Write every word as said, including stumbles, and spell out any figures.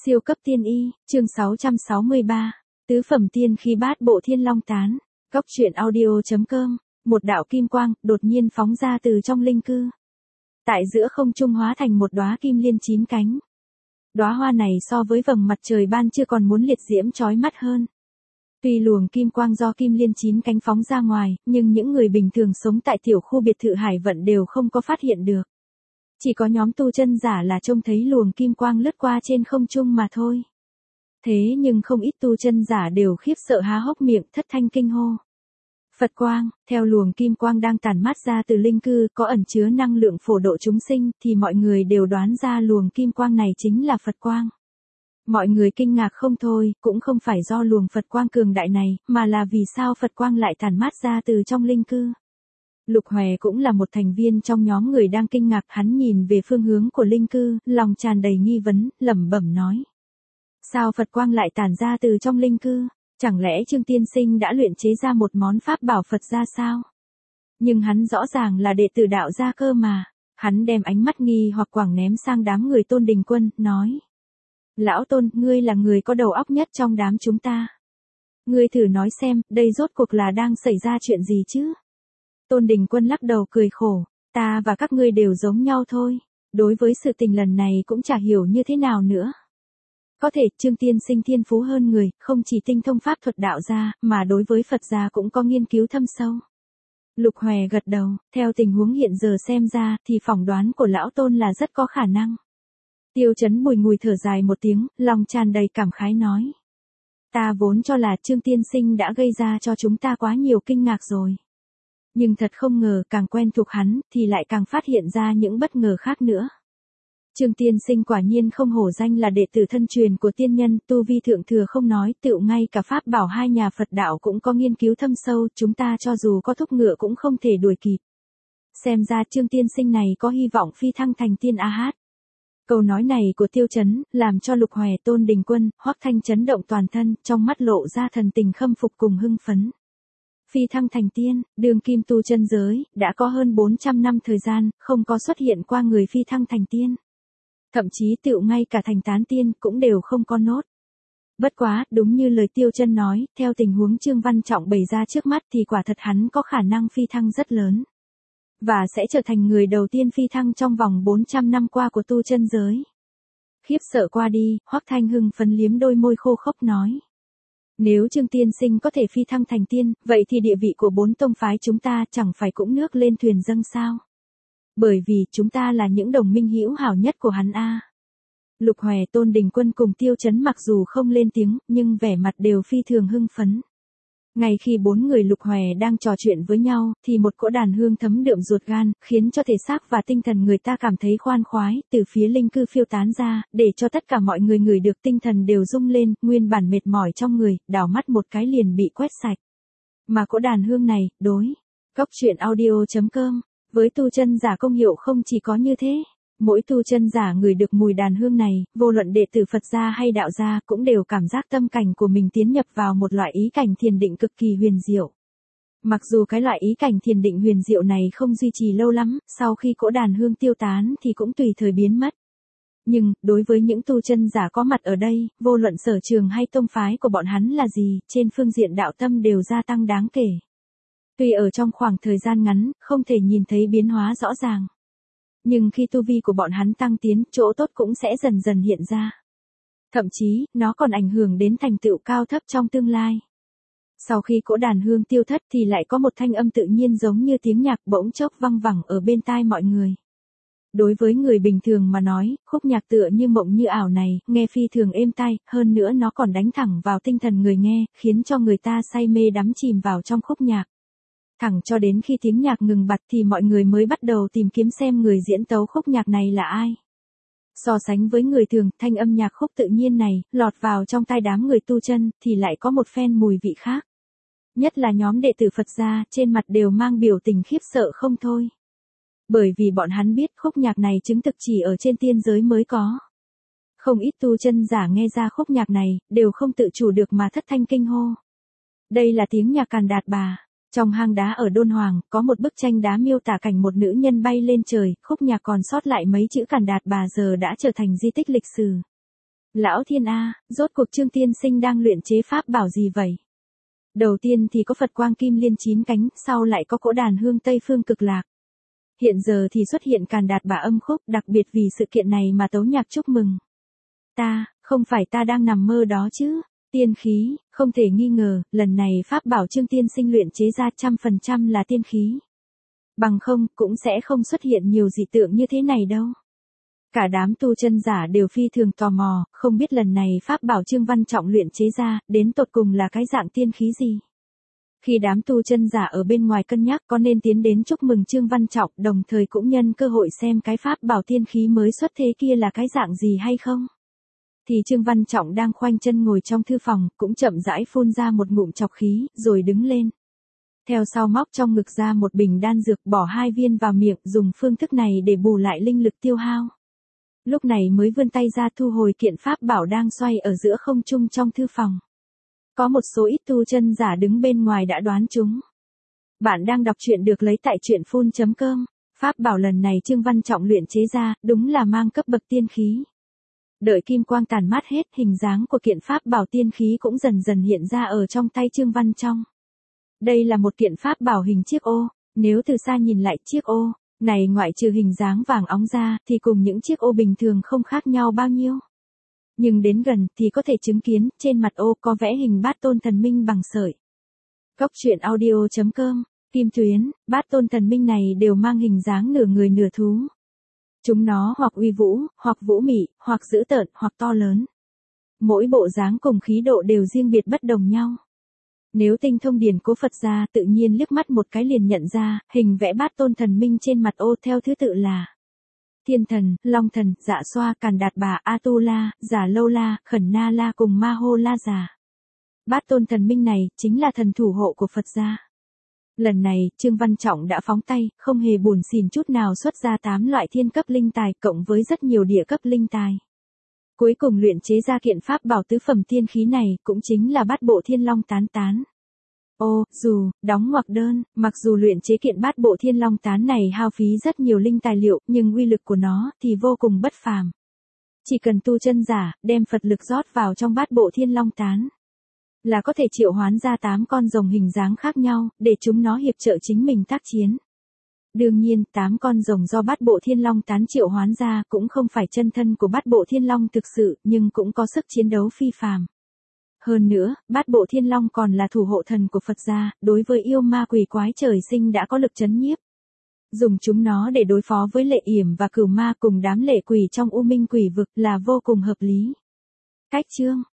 Siêu cấp tiên y, chương sáu trăm sáu mươi ba, tứ phẩm tiên khí bát bộ thiên long tán, góc truyện audio.com, một đạo kim quang, đột nhiên phóng ra từ trong linh cư. Tại giữa không trung hóa thành một đóa kim liên chín cánh. Đóa hoa này so với vầng mặt trời ban trưa còn muốn liệt diễm chói mắt hơn. Tuy luồng kim quang do kim liên chín cánh phóng ra ngoài, nhưng những người bình thường sống tại tiểu khu biệt thự Hải Vận đều không có phát hiện được. Chỉ có nhóm tu chân giả là trông thấy luồng kim quang lướt qua trên không trung mà thôi. Thế nhưng không ít tu chân giả đều khiếp sợ há hốc miệng thất thanh kinh hô. Phật quang, theo luồng kim quang đang tản mát ra từ linh cư có ẩn chứa năng lượng phổ độ chúng sinh thì mọi người đều đoán ra luồng kim quang này chính là Phật quang. Mọi người kinh ngạc không thôi, cũng không phải do luồng Phật quang cường đại này, mà là vì sao Phật quang lại tản mát ra từ trong linh cư. Lục Hòe cũng là một thành viên trong nhóm người đang kinh ngạc, hắn nhìn về phương hướng của linh cư, lòng tràn đầy nghi vấn, lẩm bẩm nói. Sao Phật quang lại tản ra từ trong linh cư? Chẳng lẽ Trương Tiên Sinh đã luyện chế ra một món pháp bảo Phật ra sao? Nhưng hắn rõ ràng là đệ tử đạo gia cơ mà. Hắn đem ánh mắt nghi hoặc quảng ném sang đám người Tôn Đình Quân, nói. Lão Tôn, ngươi là người có đầu óc nhất trong đám chúng ta. Ngươi thử nói xem, đây rốt cuộc là đang xảy ra chuyện gì chứ? Tôn Đình Quân lắc đầu cười khổ, ta và các ngươi đều giống nhau thôi. Đối với sự tình lần này cũng chả hiểu như thế nào nữa. Có thể Trương Tiên Sinh thiên phú hơn người, không chỉ tinh thông pháp thuật đạo gia, mà đối với Phật gia cũng có nghiên cứu thâm sâu. Lục Hòe gật đầu, theo tình huống hiện giờ xem ra thì phỏng đoán của lão Tôn là rất có khả năng. Tiêu Chấn bùi ngùi thở dài một tiếng, lòng tràn đầy cảm khái nói. Ta vốn cho là Trương Tiên Sinh đã gây ra cho chúng ta quá nhiều kinh ngạc rồi. Nhưng thật không ngờ càng quen thuộc hắn thì lại càng phát hiện ra những bất ngờ khác nữa. Trương Tiên Sinh quả nhiên không hổ danh là đệ tử thân truyền của tiên nhân, tu vi thượng thừa không nói, tựu ngay cả pháp bảo hai nhà Phật đạo cũng có nghiên cứu thâm sâu, chúng ta cho dù có thúc ngựa cũng không thể đuổi kịp. Xem ra Trương Tiên Sinh này có hy vọng phi thăng thành tiên a hát. Câu nói này của Tiêu Chấn, làm cho Lục Hòe, Tôn Đình Quân, Hoắc Thanh chấn động toàn thân, trong mắt lộ ra thần tình khâm phục cùng hưng phấn. Phi thăng thành tiên, đường kim tu chân giới, đã có hơn bốn trăm năm thời gian, không có xuất hiện qua người phi thăng thành tiên. Thậm chí tựu ngay cả thành tán tiên cũng đều không có nốt. Bất quá, đúng như lời Tiêu Chân nói, theo tình huống Trương Văn Trọng bày ra trước mắt thì quả thật hắn có khả năng phi thăng rất lớn. Và sẽ trở thành người đầu tiên phi thăng trong vòng bốn trăm năm qua của tu chân giới. Khiếp sợ qua đi, Hoắc Thanh hưng phấn liếm đôi môi khô khốc nói. Nếu Trương Tiên Sinh có thể phi thăng thành tiên, vậy thì địa vị của bốn tông phái chúng ta chẳng phải cũng nước lên thuyền dâng sao? Bởi vì chúng ta là những đồng minh hữu hảo nhất của hắn a. Lục Hòe, Tôn Đình Quân cùng Tiêu Chấn mặc dù không lên tiếng, nhưng vẻ mặt đều phi thường hưng phấn. Ngay khi bốn người Lục Hòe đang trò chuyện với nhau, thì một cỗ đàn hương thấm đượm ruột gan, khiến cho thể xác và tinh thần người ta cảm thấy khoan khoái, từ phía linh cư phiêu tán ra, để cho tất cả mọi người ngửi được tinh thần đều rung lên, nguyên bản mệt mỏi trong người, đảo mắt một cái liền bị quét sạch. Mà cỗ đàn hương này, đối, góc truyện audio.com, với tu chân giả công hiệu không chỉ có như thế. Mỗi tu chân giả ngửi được mùi đàn hương này, vô luận đệ tử Phật gia hay đạo gia cũng đều cảm giác tâm cảnh của mình tiến nhập vào một loại ý cảnh thiền định cực kỳ huyền diệu. Mặc dù cái loại ý cảnh thiền định huyền diệu này không duy trì lâu lắm, sau khi cỗ đàn hương tiêu tán thì cũng tùy thời biến mất. Nhưng, đối với những tu chân giả có mặt ở đây, vô luận sở trường hay tông phái của bọn hắn là gì, trên phương diện đạo tâm đều gia tăng đáng kể. Tuy ở trong khoảng thời gian ngắn, không thể nhìn thấy biến hóa rõ ràng. Nhưng khi tu vi của bọn hắn tăng tiến, chỗ tốt cũng sẽ dần dần hiện ra. Thậm chí, nó còn ảnh hưởng đến thành tựu cao thấp trong tương lai. Sau khi cỗ đàn hương tiêu thất thì lại có một thanh âm tự nhiên giống như tiếng nhạc bỗng chốc văng vẳng ở bên tai mọi người. Đối với người bình thường mà nói, khúc nhạc tựa như mộng như ảo này, nghe phi thường êm tai, hơn nữa nó còn đánh thẳng vào tinh thần người nghe, khiến cho người ta say mê đắm chìm vào trong khúc nhạc. Thẳng cho đến khi tiếng nhạc ngừng bặt thì mọi người mới bắt đầu tìm kiếm xem người diễn tấu khúc nhạc này là ai. So sánh với người thường, thanh âm nhạc khúc tự nhiên này, lọt vào trong tai đám người tu chân, thì lại có một phen mùi vị khác. Nhất là nhóm đệ tử Phật gia, trên mặt đều mang biểu tình khiếp sợ không thôi. Bởi vì bọn hắn biết khúc nhạc này chứng thực chỉ ở trên tiên giới mới có. Không ít tu chân giả nghe ra khúc nhạc này, đều không tự chủ được mà thất thanh kinh hô. Đây là tiếng nhạc Càn Đạt Bà. Trong hang đá ở Đôn Hoàng, có một bức tranh đá miêu tả cảnh một nữ nhân bay lên trời, khúc nhạc còn sót lại mấy chữ Càn Đạt Bà giờ đã trở thành di tích lịch sử. Lão thiên A, rốt cuộc Trương tiên sinh đang luyện chế pháp bảo gì vậy? Đầu tiên thì có Phật quang kim liên chín cánh, sau lại có cỗ đàn hương Tây phương cực lạc. Hiện giờ thì xuất hiện càn đạt bả âm khúc, đặc biệt vì sự kiện này mà tấu nhạc chúc mừng. Ta, không phải ta đang nằm mơ đó chứ? Tiên khí, không thể nghi ngờ, lần này pháp bảo Trương tiên sinh luyện chế ra trăm phần trăm là tiên khí. Bằng không, cũng sẽ không xuất hiện nhiều dị tượng như thế này đâu. Cả đám tu chân giả đều phi thường tò mò, không biết lần này pháp bảo Trương Văn Trọng luyện chế ra, đến tột cùng là cái dạng tiên khí gì. Khi đám tu chân giả ở bên ngoài cân nhắc có nên tiến đến chúc mừng Trương Văn Trọng, đồng thời cũng nhân cơ hội xem cái pháp bảo tiên khí mới xuất thế kia là cái dạng gì hay không. Thì Trương Văn Trọng đang khoanh chân ngồi trong thư phòng, cũng chậm rãi phun ra một ngụm trọc khí, rồi đứng lên. Theo sau móc trong ngực ra một bình đan dược, bỏ hai viên vào miệng, dùng phương thức này để bù lại linh lực tiêu hao. Lúc này mới vươn tay ra thu hồi kiện pháp bảo đang xoay ở giữa không trung trong thư phòng. Có một số ít tu chân giả đứng bên ngoài đã đoán chúng. Bạn đang đọc truyện được lấy tại truyện phun chấm com. Pháp bảo lần này Trương Văn Trọng luyện chế ra, đúng là mang cấp bậc tiên khí. Đợi kim quang tàn mát hết, hình dáng của kiện pháp bảo tiên khí cũng dần dần hiện ra ở trong tay Trương Văn Trọng. Đây là một kiện pháp bảo hình chiếc ô, nếu từ xa nhìn lại chiếc ô này ngoại trừ hình dáng vàng óng ra thì cùng những chiếc ô bình thường không khác nhau bao nhiêu. Nhưng đến gần thì có thể chứng kiến trên mặt ô có vẽ hình bát tôn thần minh bằng sợi. Góc truyện audio chấm com, Kim Tuyến, bát tôn thần minh này đều mang hình dáng nửa người nửa thú. Chúng nó hoặc uy vũ, hoặc vũ mị, hoặc dữ tợn, hoặc to lớn. Mỗi bộ dáng cùng khí độ đều riêng biệt bất đồng nhau. Nếu tinh thông điển cố Phật ra tự nhiên liếc mắt một cái liền nhận ra, hình vẽ bát tôn thần minh trên mặt ô theo thứ tự là Thiên thần, Long thần, Dạ xoa, Càn đạt bà, Atula, Giả lâu la, Khẩn na la cùng Ma hô la già. Bát tôn thần minh này chính là thần thủ hộ của Phật gia. Lần này, Trương Văn Trọng đã phóng tay, không hề buồn xỉn chút nào xuất ra tám loại thiên cấp linh tài cộng với rất nhiều địa cấp linh tài. Cuối cùng luyện chế ra kiện pháp bảo tứ phẩm tiên khí này cũng chính là bát bộ thiên long tán tán. Ô, dù, đóng ngoặc đơn, mặc dù luyện chế kiện bát bộ thiên long tán này hao phí rất nhiều linh tài liệu, nhưng uy lực của nó thì vô cùng bất phàm. Chỉ cần tu chân giả, đem Phật lực rót vào trong bát bộ thiên long tán, là có thể triệu hoán ra tám con rồng hình dáng khác nhau, để chúng nó hiệp trợ chính mình tác chiến. Đương nhiên, tám con rồng do bát bộ thiên long tán triệu hoán ra cũng không phải chân thân của bát bộ thiên long thực sự, nhưng cũng có sức chiến đấu phi phàm. Hơn nữa, bát bộ thiên long còn là thủ hộ thần của Phật gia, đối với yêu ma quỷ quái trời sinh đã có lực chấn nhiếp. Dùng chúng nó để đối phó với lệ yểm và cửu ma cùng đám lệ quỷ trong u minh quỷ vực là vô cùng hợp lý. Cách chương